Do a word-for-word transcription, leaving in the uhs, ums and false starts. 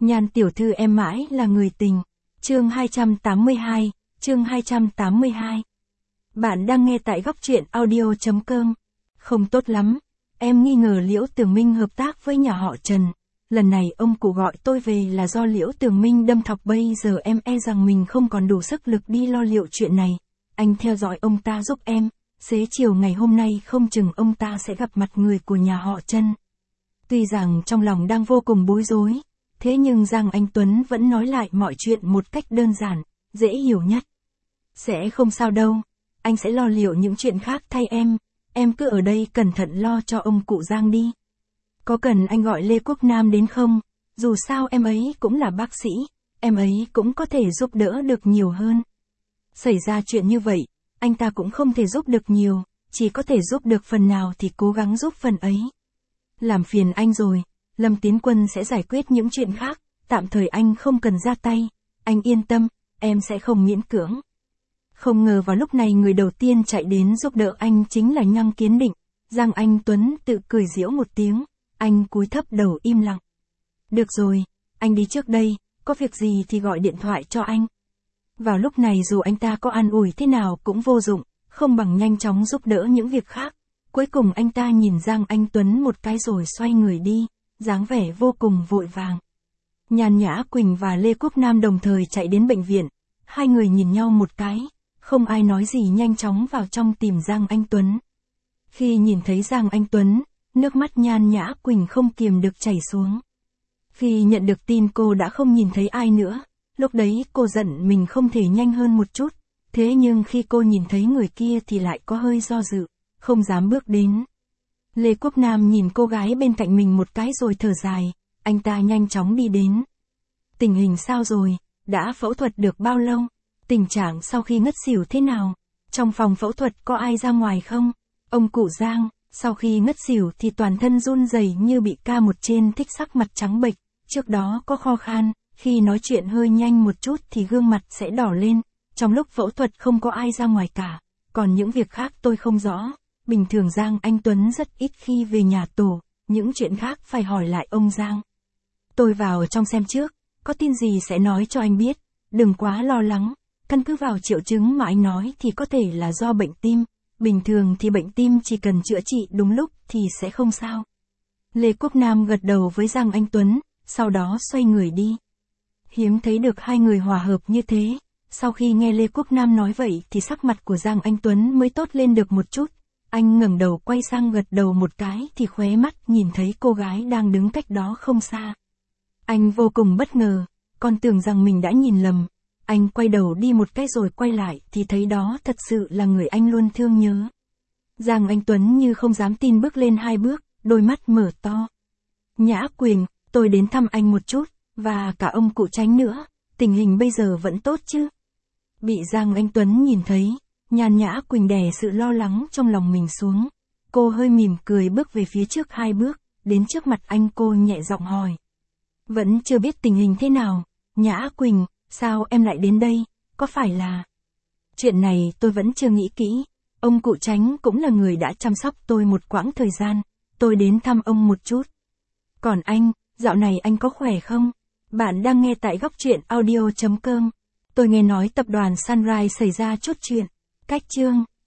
Nhan tiểu thư em mãi là người tình. Chương hai trăm tám mươi hai, chương hai trăm tám mươi hai. Bạn đang nghe tại góc truyện audio.com. Không tốt lắm. Em nghi ngờ Liễu Tường Minh hợp tác với nhà họ Trần. Lần này ông cụ gọi tôi về là do Liễu Tường Minh đâm thọc, bây giờ em e rằng mình không còn đủ sức lực đi lo liệu chuyện này. Anh theo dõi ông ta giúp em. Xế chiều ngày hôm nay không chừng ông ta sẽ gặp mặt người của nhà họ Trần. Tuy rằng trong lòng đang vô cùng bối rối, thế nhưng Giang Anh Tuấn vẫn nói lại mọi chuyện một cách đơn giản, dễ hiểu nhất. Sẽ không sao đâu, anh sẽ lo liệu những chuyện khác thay em, em cứ ở đây cẩn thận lo cho ông cụ Giang đi. Có cần anh gọi Lê Quốc Nam đến không? Dù sao em ấy cũng là bác sĩ, em ấy cũng có thể giúp đỡ được nhiều hơn. Xảy ra chuyện như vậy, anh ta cũng không thể giúp được nhiều, chỉ có thể giúp được phần nào thì cố gắng giúp phần ấy. Làm phiền anh rồi, Lâm Tiến Quân sẽ giải quyết những chuyện khác, tạm thời anh không cần ra tay, anh yên tâm, em sẽ không miễn cưỡng. Không ngờ vào lúc này người đầu tiên chạy đến giúp đỡ anh chính là Nhăng Kiến Định. Giang Anh Tuấn tự cười giễu một tiếng, anh cúi thấp đầu im lặng. Được rồi, anh đi trước đây, có việc gì thì gọi điện thoại cho anh. Vào lúc này dù anh ta có an ủi thế nào cũng vô dụng, không bằng nhanh chóng giúp đỡ những việc khác. Cuối cùng anh ta nhìn Giang Anh Tuấn một cái rồi xoay người đi, dáng vẻ vô cùng vội vàng. Nhan Nhã Quỳnh và Lê Quốc Nam đồng thời chạy đến bệnh viện, hai người nhìn nhau một cái, không ai nói gì nhanh chóng vào trong tìm Giang Anh Tuấn. Khi nhìn thấy Giang Anh Tuấn, nước mắt Nhan Nhã Quỳnh không kiềm được chảy xuống. Khi nhận được tin cô đã không nhìn thấy ai nữa, lúc đấy cô giận mình không thể nhanh hơn một chút, thế nhưng khi cô nhìn thấy người kia thì lại có hơi do dự, không dám bước đến. Lê Quốc Nam nhìn cô gái bên cạnh mình một cái rồi thở dài, anh ta nhanh chóng đi đến. Tình hình sao rồi, đã phẫu thuật được bao lâu? Tình trạng sau khi ngất xỉu thế nào? Trong phòng phẫu thuật có ai ra ngoài không? Ông cụ Giang, sau khi ngất xỉu thì toàn thân run rẩy như bị ca một trên thích, sắc mặt trắng bệch, trước đó có kho khan, khi nói chuyện hơi nhanh một chút thì gương mặt sẽ đỏ lên. Trong lúc phẫu thuật không có ai ra ngoài cả, còn những việc khác tôi không rõ. Bình thường Giang Anh Tuấn rất ít khi về nhà tổ, những chuyện khác phải hỏi lại ông Giang. Tôi vào trong xem trước, có tin gì sẽ nói cho anh biết, đừng quá lo lắng, căn cứ vào triệu chứng mà anh nói thì có thể là do bệnh tim, bình thường thì bệnh tim chỉ cần chữa trị đúng lúc thì sẽ không sao. Lê Quốc Nam gật đầu với Giang Anh Tuấn, sau đó xoay người đi. Hiếm thấy được hai người hòa hợp như thế, sau khi nghe Lê Quốc Nam nói vậy thì sắc mặt của Giang Anh Tuấn mới tốt lên được một chút. Anh ngẩng đầu quay sang gật đầu một cái thì khóe mắt nhìn thấy cô gái đang đứng cách đó không xa. Anh vô cùng bất ngờ, còn tưởng rằng mình đã nhìn lầm. Anh quay đầu đi một cái rồi quay lại thì thấy đó thật sự là người anh luôn thương nhớ. Giang Anh Tuấn như không dám tin bước lên hai bước, đôi mắt mở to. Nhã Quỳnh, tôi đến thăm anh một chút, và cả ông cụ Tránh nữa, tình hình bây giờ vẫn tốt chứ? Bị Giang Anh Tuấn nhìn thấy, Nhan Nhã Quỳnh đè sự lo lắng trong lòng mình xuống. Cô hơi mỉm cười bước về phía trước hai bước, đến trước mặt anh cô nhẹ giọng hỏi. Vẫn chưa biết tình hình thế nào, Nhã Quỳnh, sao em lại đến đây, có phải là... Chuyện này tôi vẫn chưa nghĩ kỹ, ông cụ Tránh cũng là người đã chăm sóc tôi một quãng thời gian, tôi đến thăm ông một chút. Còn anh, dạo này anh có khỏe không? Bạn đang nghe tại góc truyện audio.com. Tôi nghe nói tập đoàn Sunrise xảy ra chút chuyện. Cách chương